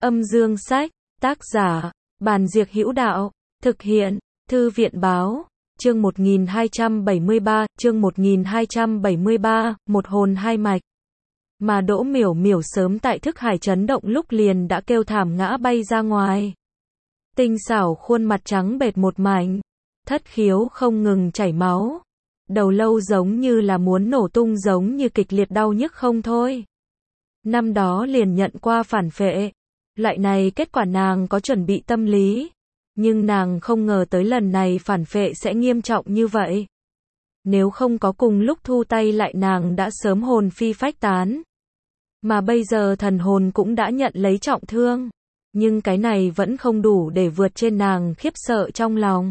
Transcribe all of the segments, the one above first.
Âm dương sách, tác giả, Bàn Diệc Hữu Đạo, thực hiện, Thư viện Báo, chương 1273, một hồn hai mạch. Mà Đỗ Miểu Miểu sớm tại thức hải chấn động lúc liền đã kêu thảm ngã bay ra ngoài. Tinh xảo khuôn mặt trắng bệch một mảnh, thất khiếu không ngừng chảy máu. Đầu lâu giống như là muốn nổ tung, giống như kịch liệt đau nhức không thôi. Năm đó liền nhận qua phản phệ. Loại này kết quả nàng có chuẩn bị tâm lý. Nhưng nàng không ngờ tới lần này phản phệ sẽ nghiêm trọng như vậy. Nếu không có cùng lúc thu tay lại nàng đã sớm hồn phi phách tán. Mà bây giờ thần hồn cũng đã nhận lấy trọng thương. Nhưng cái này vẫn không đủ để vượt trên nàng khiếp sợ trong lòng.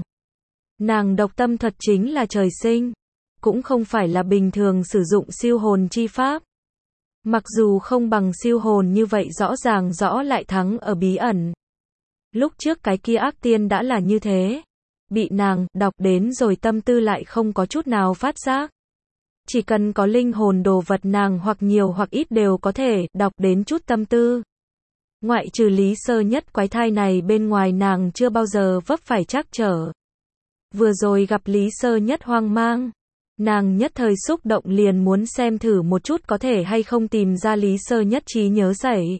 Nàng độc tâm thuật chính là trời sinh. Cũng không phải là bình thường sử dụng siêu hồn chi pháp. Mặc dù không bằng siêu hồn như vậy rõ lại thắng ở bí ẩn. Lúc trước cái kia ác tiên đã là như thế. Bị nàng đọc đến rồi tâm tư lại không có chút nào phát giác. Chỉ cần có linh hồn đồ vật nàng hoặc nhiều hoặc ít đều có thể đọc đến chút tâm tư. Ngoại trừ Lý Sơ Nhất quái thai này bên ngoài nàng chưa bao giờ vấp phải trắc trở. Vừa rồi gặp Lý Sơ Nhất hoang mang. Nàng nhất thời xúc động liền muốn xem thử một chút có thể hay không tìm ra Lý Sơ Nhất trí nhớ xảy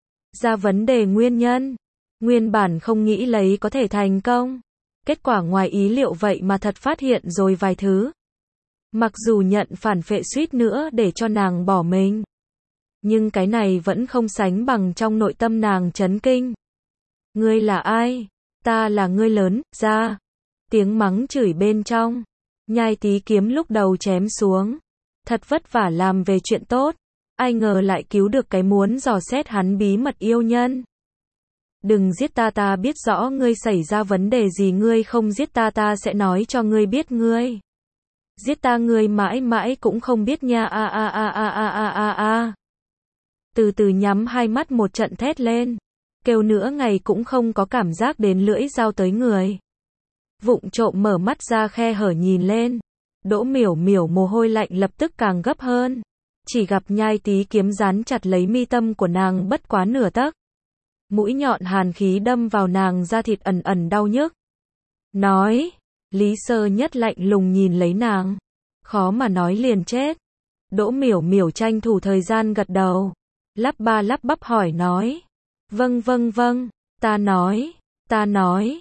ra vấn đề nguyên nhân. Nguyên bản không nghĩ lấy có thể thành công. Kết quả ngoài ý liệu vậy mà thật phát hiện rồi vài thứ. Mặc dù nhận phản phệ suýt nữa để cho nàng bỏ mình. Nhưng cái này vẫn không sánh bằng trong nội tâm nàng chấn kinh. Ngươi là ai? Ta là ngươi lớn, ra. Tiếng mắng chửi bên trong. Nhai Tý kiếm lúc đầu chém xuống. Thật vất vả làm về chuyện tốt. Ai ngờ lại cứu được cái muốn dò xét hắn bí mật yêu nhân. Đừng giết ta, ta biết rõ ngươi xảy ra vấn đề gì, ngươi không giết ta, ta sẽ nói cho ngươi biết ngươi. Giết ta ngươi mãi mãi cũng không biết nha a. Từ từ nhắm hai mắt một trận thét lên. Kêu nửa ngày cũng không có cảm giác đến lưỡi dao tới người. Vụng trộm mở mắt ra khe hở nhìn lên. Đỗ Miểu Miểu mồ hôi lạnh lập tức càng gấp hơn. Chỉ gặp Nhai Tý kiếm dán chặt lấy mi tâm của nàng bất quá nửa tấc. Mũi nhọn hàn khí đâm vào nàng da thịt ẩn ẩn đau nhức. Nói. Lý Sơ Nhất lạnh lùng nhìn lấy nàng. Khó mà nói liền chết. Đỗ Miểu Miểu tranh thủ thời gian gật đầu. Lắp ba lắp bắp hỏi nói. Vâng. Ta nói.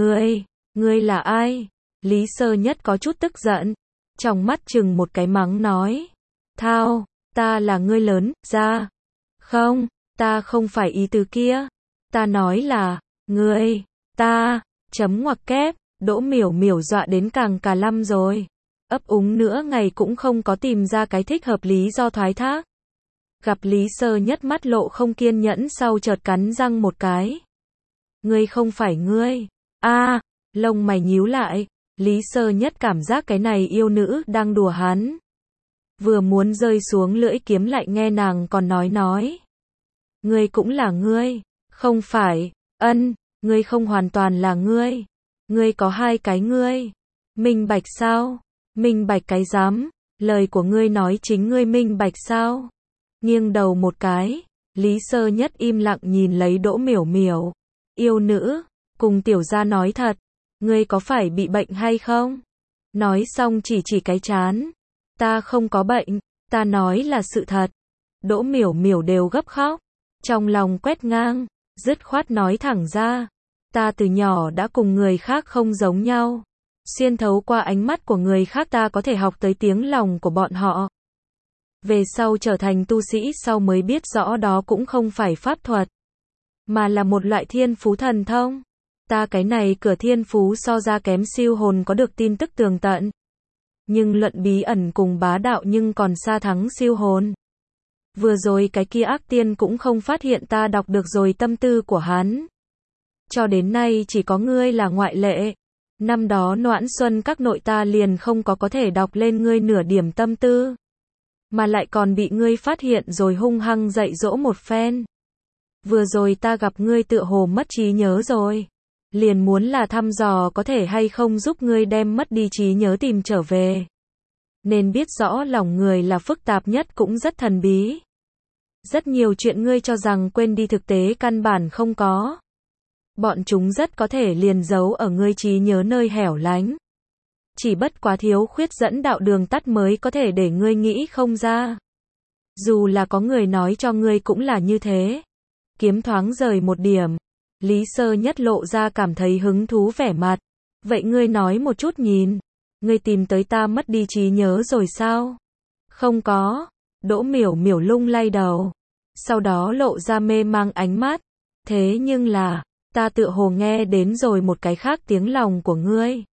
Ngươi là ai? Lý Sơ Nhất có chút tức giận. Trong mắt chừng một cái mắng nói. Thao, ta là ngươi lớn, ra. Không, ta không phải ý tứ kia. Ta nói là, ngươi, ta, chấm ngoặc kép. Đỗ Miểu Miểu dọa đến càng cà lăm rồi. Ấp úng nữa ngày cũng không có tìm ra cái thích hợp lý do thoái thác. Gặp Lý Sơ Nhất mắt lộ không kiên nhẫn sau chợt cắn răng một cái. Ngươi không phải ngươi. Lông mày nhíu lại. Lý Sơ Nhất cảm giác cái này yêu nữ đang đùa hắn. Vừa muốn rơi xuống lưỡi kiếm lại nghe nàng còn nói. Ngươi cũng là ngươi. Không phải, ngươi không hoàn toàn là ngươi. Ngươi có hai cái ngươi. Minh bạch sao? Minh bạch cái dám. Lời của ngươi nói chính ngươi minh bạch sao? Nghiêng đầu một cái. Lý Sơ Nhất im lặng nhìn lấy Đỗ Miểu Miểu. Yêu nữ, cùng tiểu gia nói thật. Ngươi có phải bị bệnh hay không? Nói xong chỉ cái trán. Ta không có bệnh, ta nói là sự thật. Đỗ Miểu Miểu đều gấp khóc. Trong lòng quét ngang, dứt khoát nói thẳng ra. Ta từ nhỏ đã cùng người khác không giống nhau. Xuyên thấu qua ánh mắt của người khác ta có thể học tới tiếng lòng của bọn họ. Về sau trở thành tu sĩ sau mới biết rõ đó cũng không phải pháp thuật. Mà là một loại thiên phú thần thông. Ta cái này cửa thiên phú so ra kém siêu hồn có được tin tức tường tận. Nhưng luận bí ẩn cùng bá đạo nhưng còn xa thắng siêu hồn. Vừa rồi cái kia ác tiên cũng không phát hiện ta đọc được rồi tâm tư của hắn. Cho đến nay chỉ có ngươi là ngoại lệ. Năm đó Noãn Xuân các nội ta liền không có thể đọc lên ngươi nửa điểm tâm tư. Mà lại còn bị ngươi phát hiện rồi hung hăng dạy dỗ một phen. Vừa rồi ta gặp ngươi tựa hồ mất trí nhớ rồi. Liền muốn là thăm dò có thể hay không giúp ngươi đem mất đi trí nhớ tìm trở về. Nên biết rõ lòng người là phức tạp nhất cũng rất thần bí. Rất nhiều chuyện ngươi cho rằng quên đi thực tế căn bản không có. Bọn chúng rất có thể liền giấu ở ngươi trí nhớ nơi hẻo lánh. Chỉ bất quá thiếu khuyết dẫn đạo đường tắt mới có thể để ngươi nghĩ không ra. Dù là có người nói cho ngươi cũng là như thế. Kiếm thoáng rời một điểm. Lý Sơ Nhất lộ ra cảm thấy hứng thú vẻ mặt. Vậy ngươi nói một chút nhìn. Ngươi tìm tới ta mất đi trí nhớ rồi sao? Không có. Đỗ Miểu Miểu lung lay đầu. Sau đó lộ ra mê mang ánh mắt. Thế nhưng là, ta tựa hồ nghe đến rồi một cái khác tiếng lòng của ngươi.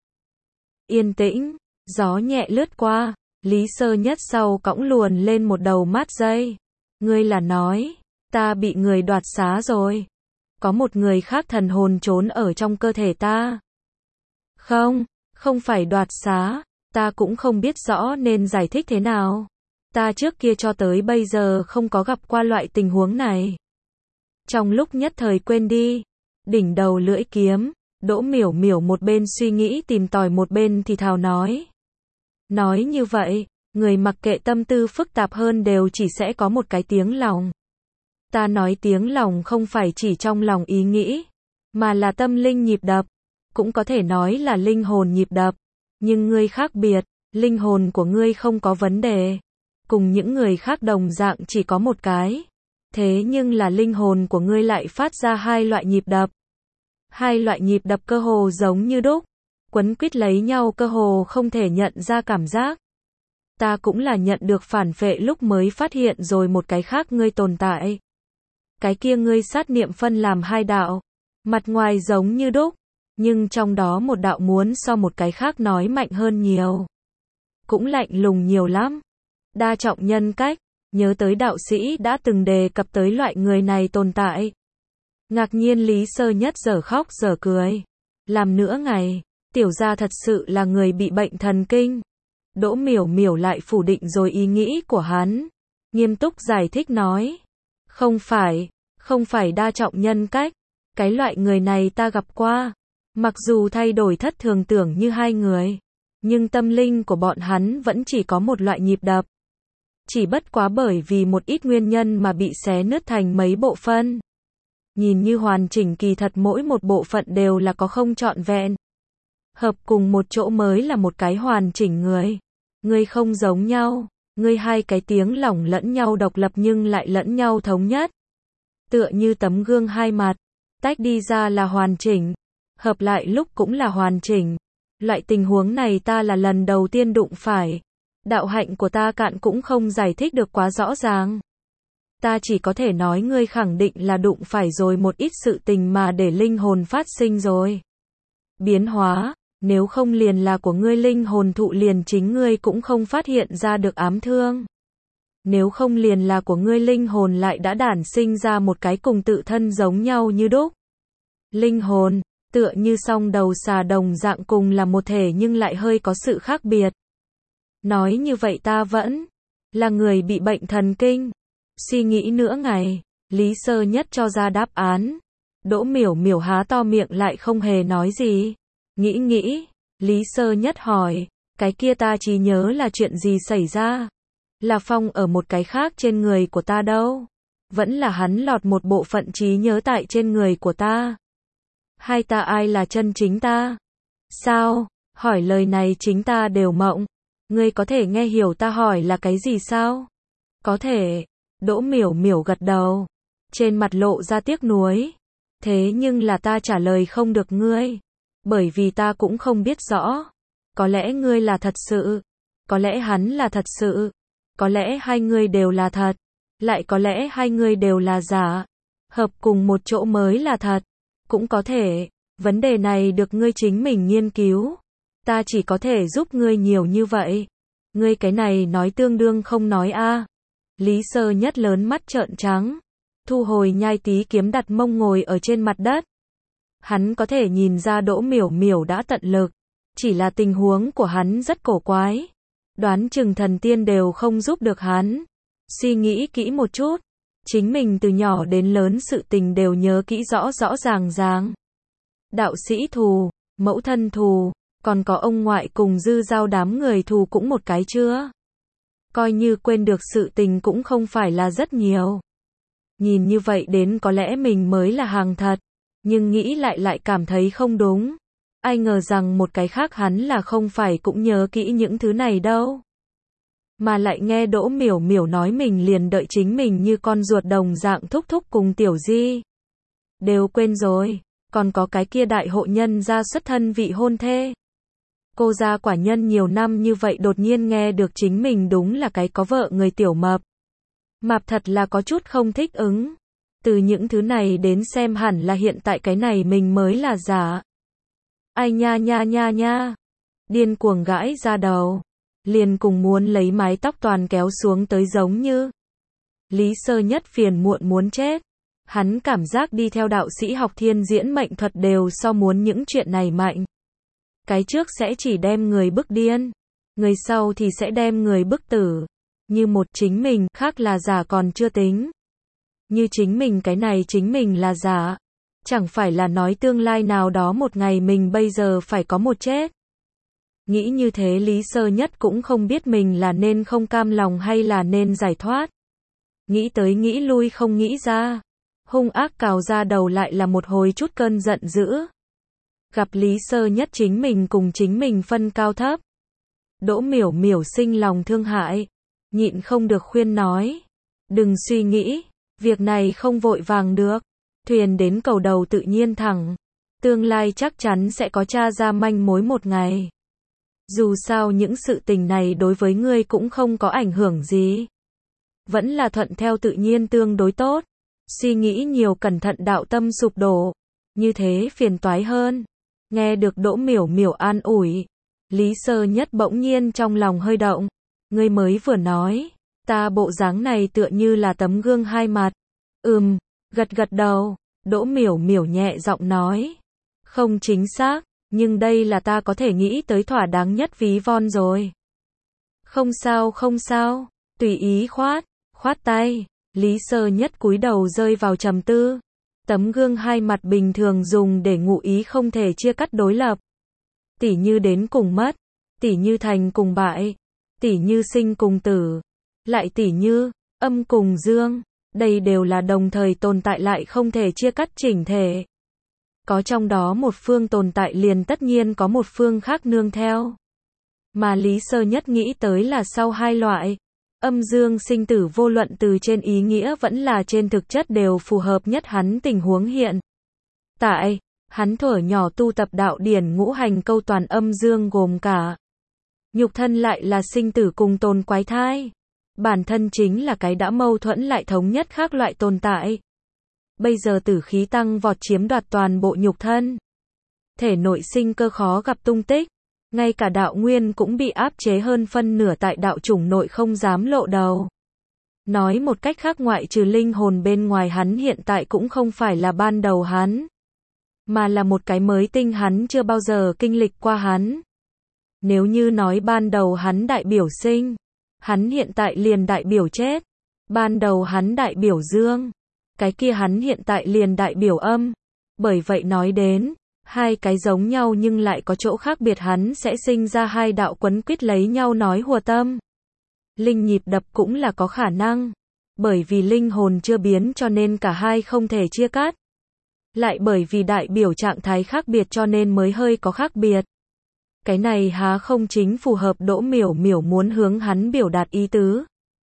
Yên tĩnh, gió nhẹ lướt qua, Lý Sơ Nhất sau cõng luồn lên một đầu mát dây. Ngươi là nói, ta bị người đoạt xá rồi. Có một người khác thần hồn trốn ở trong cơ thể ta. Không, không phải đoạt xá, ta cũng không biết rõ nên giải thích thế nào. Ta trước kia cho tới bây giờ không có gặp qua loại tình huống này. Trong lúc nhất thời quên đi, đỉnh đầu lưỡi kiếm, Đỗ Miểu Miểu một bên suy nghĩ tìm tòi một bên thì thào nói. Nói như vậy, người mặc kệ tâm tư phức tạp hơn đều chỉ sẽ có một cái tiếng lòng. Ta nói tiếng lòng không phải chỉ trong lòng ý nghĩ, mà là tâm linh nhịp đập, cũng có thể nói là linh hồn nhịp đập. Nhưng ngươi khác biệt, linh hồn của ngươi không có vấn đề. Cùng những người khác đồng dạng chỉ có một cái. Thế nhưng là linh hồn của ngươi lại phát ra hai loại nhịp đập. Hai loại nhịp đập cơ hồ giống như đúc, quấn quýt lấy nhau cơ hồ không thể nhận ra cảm giác. Ta cũng là nhận được phản phệ lúc mới phát hiện rồi một cái khác ngươi tồn tại. Cái kia ngươi sát niệm phân làm hai đạo, mặt ngoài giống như đúc, nhưng trong đó một đạo muốn so một cái khác nói mạnh hơn nhiều. Cũng lạnh lùng nhiều lắm. Đa trọng nhân cách, nhớ tới đạo sĩ đã từng đề cập tới loại người này tồn tại. Ngạc nhiên Lý Sơ Nhất dở khóc dở cười. Làm nửa ngày, tiểu gia thật sự là người bị bệnh thần kinh. Đỗ Miểu Miểu lại phủ định rồi ý nghĩ của hắn. Nghiêm túc giải thích nói. Không phải đa trọng nhân cách. Cái loại người này ta gặp qua. Mặc dù thay đổi thất thường tưởng như hai người, nhưng tâm linh của bọn hắn vẫn chỉ có một loại nhịp đập. Chỉ bất quá bởi vì một ít nguyên nhân mà bị xé nứt thành mấy bộ phận. Nhìn như hoàn chỉnh kỳ thật mỗi một bộ phận đều là có không trọn vẹn. Hợp cùng một chỗ mới là một cái hoàn chỉnh người. Ngươi không giống nhau, ngươi hai cái tiếng lỏng lẫn nhau độc lập nhưng lại lẫn nhau thống nhất. Tựa như tấm gương hai mặt, tách đi ra là hoàn chỉnh, hợp lại lúc cũng là hoàn chỉnh. Loại tình huống này ta là lần đầu tiên đụng phải. Đạo hạnh của ta cạn cũng không giải thích được quá rõ ràng. Ta chỉ có thể nói ngươi khẳng định là đụng phải rồi một ít sự tình mà để linh hồn phát sinh rồi. Biến hóa, nếu không liền là của ngươi linh hồn thụ liền chính ngươi cũng không phát hiện ra được ám thương. Nếu không liền là của ngươi linh hồn lại đã đản sinh ra một cái cùng tự thân giống nhau như đúc. Linh hồn, tựa như song đầu xà đồng dạng cùng là một thể nhưng lại hơi có sự khác biệt. Nói như vậy ta vẫn là người bị bệnh thần kinh. Suy nghĩ nửa ngày, Lý Sơ Nhất cho ra đáp án. Đỗ Miểu Miểu há to miệng lại không hề nói gì. Nghĩ, Lý Sơ Nhất hỏi, cái kia ta chỉ nhớ là chuyện gì xảy ra? Là phong ở một cái khác trên người của ta đâu? Vẫn là hắn lọt một bộ phận trí nhớ tại trên người của ta? Hay ta ai là chân chính ta? Sao? Hỏi lời này chính ta đều mộng. Ngươi có thể nghe hiểu ta hỏi là cái gì sao? Có thể. Đỗ Miểu Miểu gật đầu. Trên mặt lộ ra tiếc nuối. Thế nhưng là ta trả lời không được ngươi. Bởi vì ta cũng không biết rõ. Có lẽ ngươi là thật sự. Có lẽ hắn là thật sự. Có lẽ hai người đều là thật. Lại có lẽ hai người đều là giả. Hợp cùng một chỗ mới là thật. Cũng có thể. Vấn đề này được ngươi chính mình nghiên cứu. Ta chỉ có thể giúp ngươi nhiều như vậy. Ngươi cái này nói tương đương không nói a. Lý Sơ Nhất lớn mắt trợn trắng. Thu hồi nhai tí kiếm đặt mông ngồi ở trên mặt đất. Hắn có thể nhìn ra Đỗ Miểu Miểu đã tận lực. Chỉ là tình huống của hắn rất cổ quái. Đoán chừng thần tiên đều không giúp được hắn. Suy nghĩ kỹ một chút. Chính mình từ nhỏ đến lớn sự tình đều nhớ kỹ rõ rõ ràng. Đạo sĩ thù, mẫu thân thù, còn có ông ngoại cùng dư giao đám người thù cũng một cái chưa. Coi như quên được sự tình cũng không phải là rất nhiều. Nhìn như vậy đến có lẽ mình mới là hàng thật, nhưng nghĩ lại lại cảm thấy không đúng. Ai ngờ rằng một cái khác hắn là không phải cũng nhớ kỹ những thứ này đâu. Mà lại nghe Đỗ Miểu Miểu nói mình liền đợi chính mình như con ruột đồng dạng thúc thúc cùng Tiểu Di. Đều quên rồi, còn có cái kia đại hộ nhân gia xuất thân vị hôn thê. Cô gia quả nhân nhiều năm như vậy đột nhiên nghe được chính mình đúng là cái có vợ người tiểu mập. Mập thật là có chút không thích ứng. Từ những thứ này đến xem hẳn là hiện tại cái này mình mới là giả. Ai nha nha nha nha. Điên cuồng gãi ra đầu. Liền cùng muốn lấy mái tóc toàn kéo xuống tới giống như. Lý Sơ Nhất phiền muộn muốn chết. Hắn cảm giác đi theo đạo sĩ học thiên diễn mệnh thuật đều so muốn những chuyện này mạnh. Cái trước sẽ chỉ đem người bức điên. Người sau thì sẽ đem người bức tử. Như một chính mình, khác là giả còn chưa tính. Như chính mình cái này chính mình là giả. Chẳng phải là nói tương lai nào đó một ngày mình bây giờ phải có một chết. Nghĩ như thế Lý Sơ Nhất cũng không biết mình là nên không cam lòng hay là nên giải thoát. Nghĩ tới nghĩ lui không nghĩ ra. Hung ác cào ra đầu lại là một hồi chút cơn giận dữ. Gặp Lý Sơ Nhất chính mình cùng chính mình phân cao thấp. Đỗ Miểu Miểu sinh lòng thương hại. Nhịn không được khuyên nói. Đừng suy nghĩ. Việc này không vội vàng được. Thuyền đến cầu đầu tự nhiên thẳng. Tương lai chắc chắn sẽ có tra ra manh mối một ngày. Dù sao những sự tình này đối với ngươi cũng không có ảnh hưởng gì. Vẫn là thuận theo tự nhiên tương đối tốt. Suy nghĩ nhiều cẩn thận đạo tâm sụp đổ. Như thế phiền toái hơn. Nghe được Đỗ Miểu Miểu an ủi. Lý Sơ Nhất bỗng nhiên trong lòng hơi động. Ngươi mới vừa nói. Ta bộ dáng này tựa như là tấm gương hai mặt. Gật gật đầu. Đỗ Miểu Miểu nhẹ giọng nói. Không chính xác. Nhưng đây là ta có thể nghĩ tới thỏa đáng nhất ví von rồi. Không sao không sao. Tùy ý khoát tay. Lý Sơ Nhất cúi đầu rơi vào trầm tư. Tấm gương hai mặt bình thường dùng để ngụ ý không thể chia cắt đối lập. Tỉ như đến cùng mất. Tỉ như thành cùng bại. Tỉ như sinh cùng tử. Lại tỉ như âm cùng dương. Đây đều là đồng thời tồn tại lại không thể chia cắt chỉnh thể. Có trong đó một phương tồn tại liền tất nhiên có một phương khác nương theo. Mà Lý Sơ Nhất nghĩ tới là sau hai loại. Âm dương sinh tử vô luận từ trên ý nghĩa vẫn là trên thực chất đều phù hợp nhất hắn tình huống hiện. Tại, hắn thuở nhỏ tu tập đạo điển ngũ hành câu toàn âm dương gồm cả. Nhục thân lại là sinh tử cùng tồn quái thai. Bản thân chính là cái đã mâu thuẫn lại thống nhất khác loại tồn tại. Bây giờ tử khí tăng vọt chiếm đoạt toàn bộ nhục thân. Thể nội sinh cơ khó gặp tung tích. Ngay cả đạo nguyên cũng bị áp chế hơn phân nửa tại đạo chủng nội không dám lộ đầu. Nói một cách khác ngoại trừ linh hồn bên ngoài hắn hiện tại cũng không phải là ban đầu hắn. Mà là một cái mới tinh hắn chưa bao giờ kinh lịch qua hắn. Nếu như nói ban đầu hắn đại biểu sinh. Hắn hiện tại liền đại biểu chết. Ban đầu hắn đại biểu dương. Cái kia hắn hiện tại liền đại biểu âm. Bởi vậy nói đến, hai cái giống nhau nhưng lại có chỗ khác biệt hắn sẽ sinh ra hai đạo quấn quýt lấy nhau nói hùa tâm. Linh nhịp đập cũng là có khả năng. Bởi vì linh hồn chưa biến cho nên cả hai không thể chia cắt. Lại bởi vì đại biểu trạng thái khác biệt cho nên mới hơi có khác biệt. Cái này há không chính phù hợp Đỗ Miểu Miểu muốn hướng hắn biểu đạt ý tứ.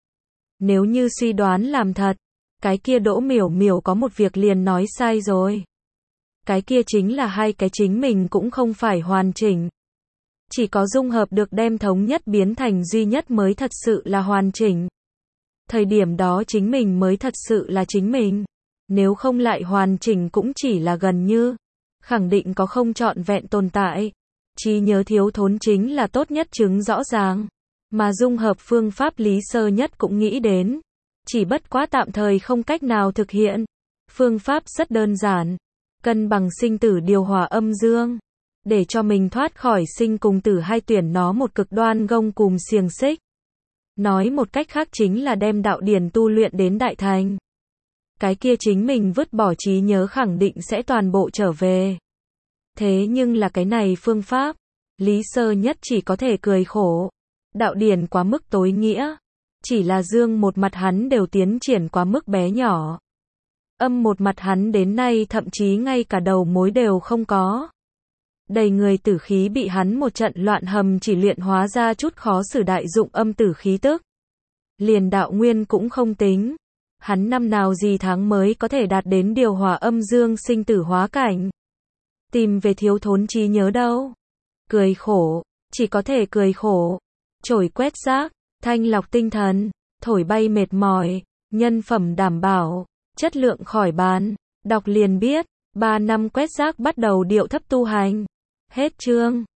Nếu như suy đoán làm thật, cái kia Đỗ Miểu Miểu có một việc liền nói sai rồi. Cái kia chính là hai cái chính mình cũng không phải hoàn chỉnh. Chỉ có dung hợp được đem thống nhất biến thành duy nhất mới thật sự là hoàn chỉnh. Thời điểm đó chính mình mới thật sự là chính mình. Nếu không lại hoàn chỉnh cũng chỉ là gần như. Khẳng định có không trọn vẹn tồn tại. Trí nhớ thiếu thốn chính là tốt nhất chứng rõ ràng. Mà dung hợp phương pháp Lý Sơ Nhất cũng nghĩ đến. Chỉ bất quá tạm thời không cách nào thực hiện. Phương pháp rất đơn giản. Cân bằng sinh tử điều hòa âm dương. Để cho mình thoát khỏi sinh cùng tử hai tuyển nó một cực đoan gông cùm xiềng xích. Nói một cách khác chính là đem đạo điển tu luyện đến đại thành. Cái kia chính mình vứt bỏ trí nhớ khẳng định sẽ toàn bộ trở về. Thế nhưng là cái này phương pháp. Lý Sơ Nhất chỉ có thể cười khổ. Đạo điển quá mức tối nghĩa. Chỉ là dương một mặt hắn đều tiến triển quá mức bé nhỏ. Âm một mặt hắn đến nay thậm chí ngay cả đầu mối đều không có. Đầy người tử khí bị hắn một trận loạn hầm chỉ luyện hóa ra chút khó xử đại dụng âm tử khí tức. Liền đạo nguyên cũng không tính. Hắn năm nào gì tháng mới có thể đạt đến điều hòa âm dương sinh tử hóa cảnh. Tìm về thiếu thốn trí nhớ đâu. Cười khổ, chỉ có thể cười khổ. Chổi quét rác, thanh lọc tinh thần, thổi bay mệt mỏi, nhân phẩm đảm bảo, chất lượng khỏi bàn. Đọc liền biết, 3 năm quét rác bắt đầu điệu thấp tu hành. Hết chương.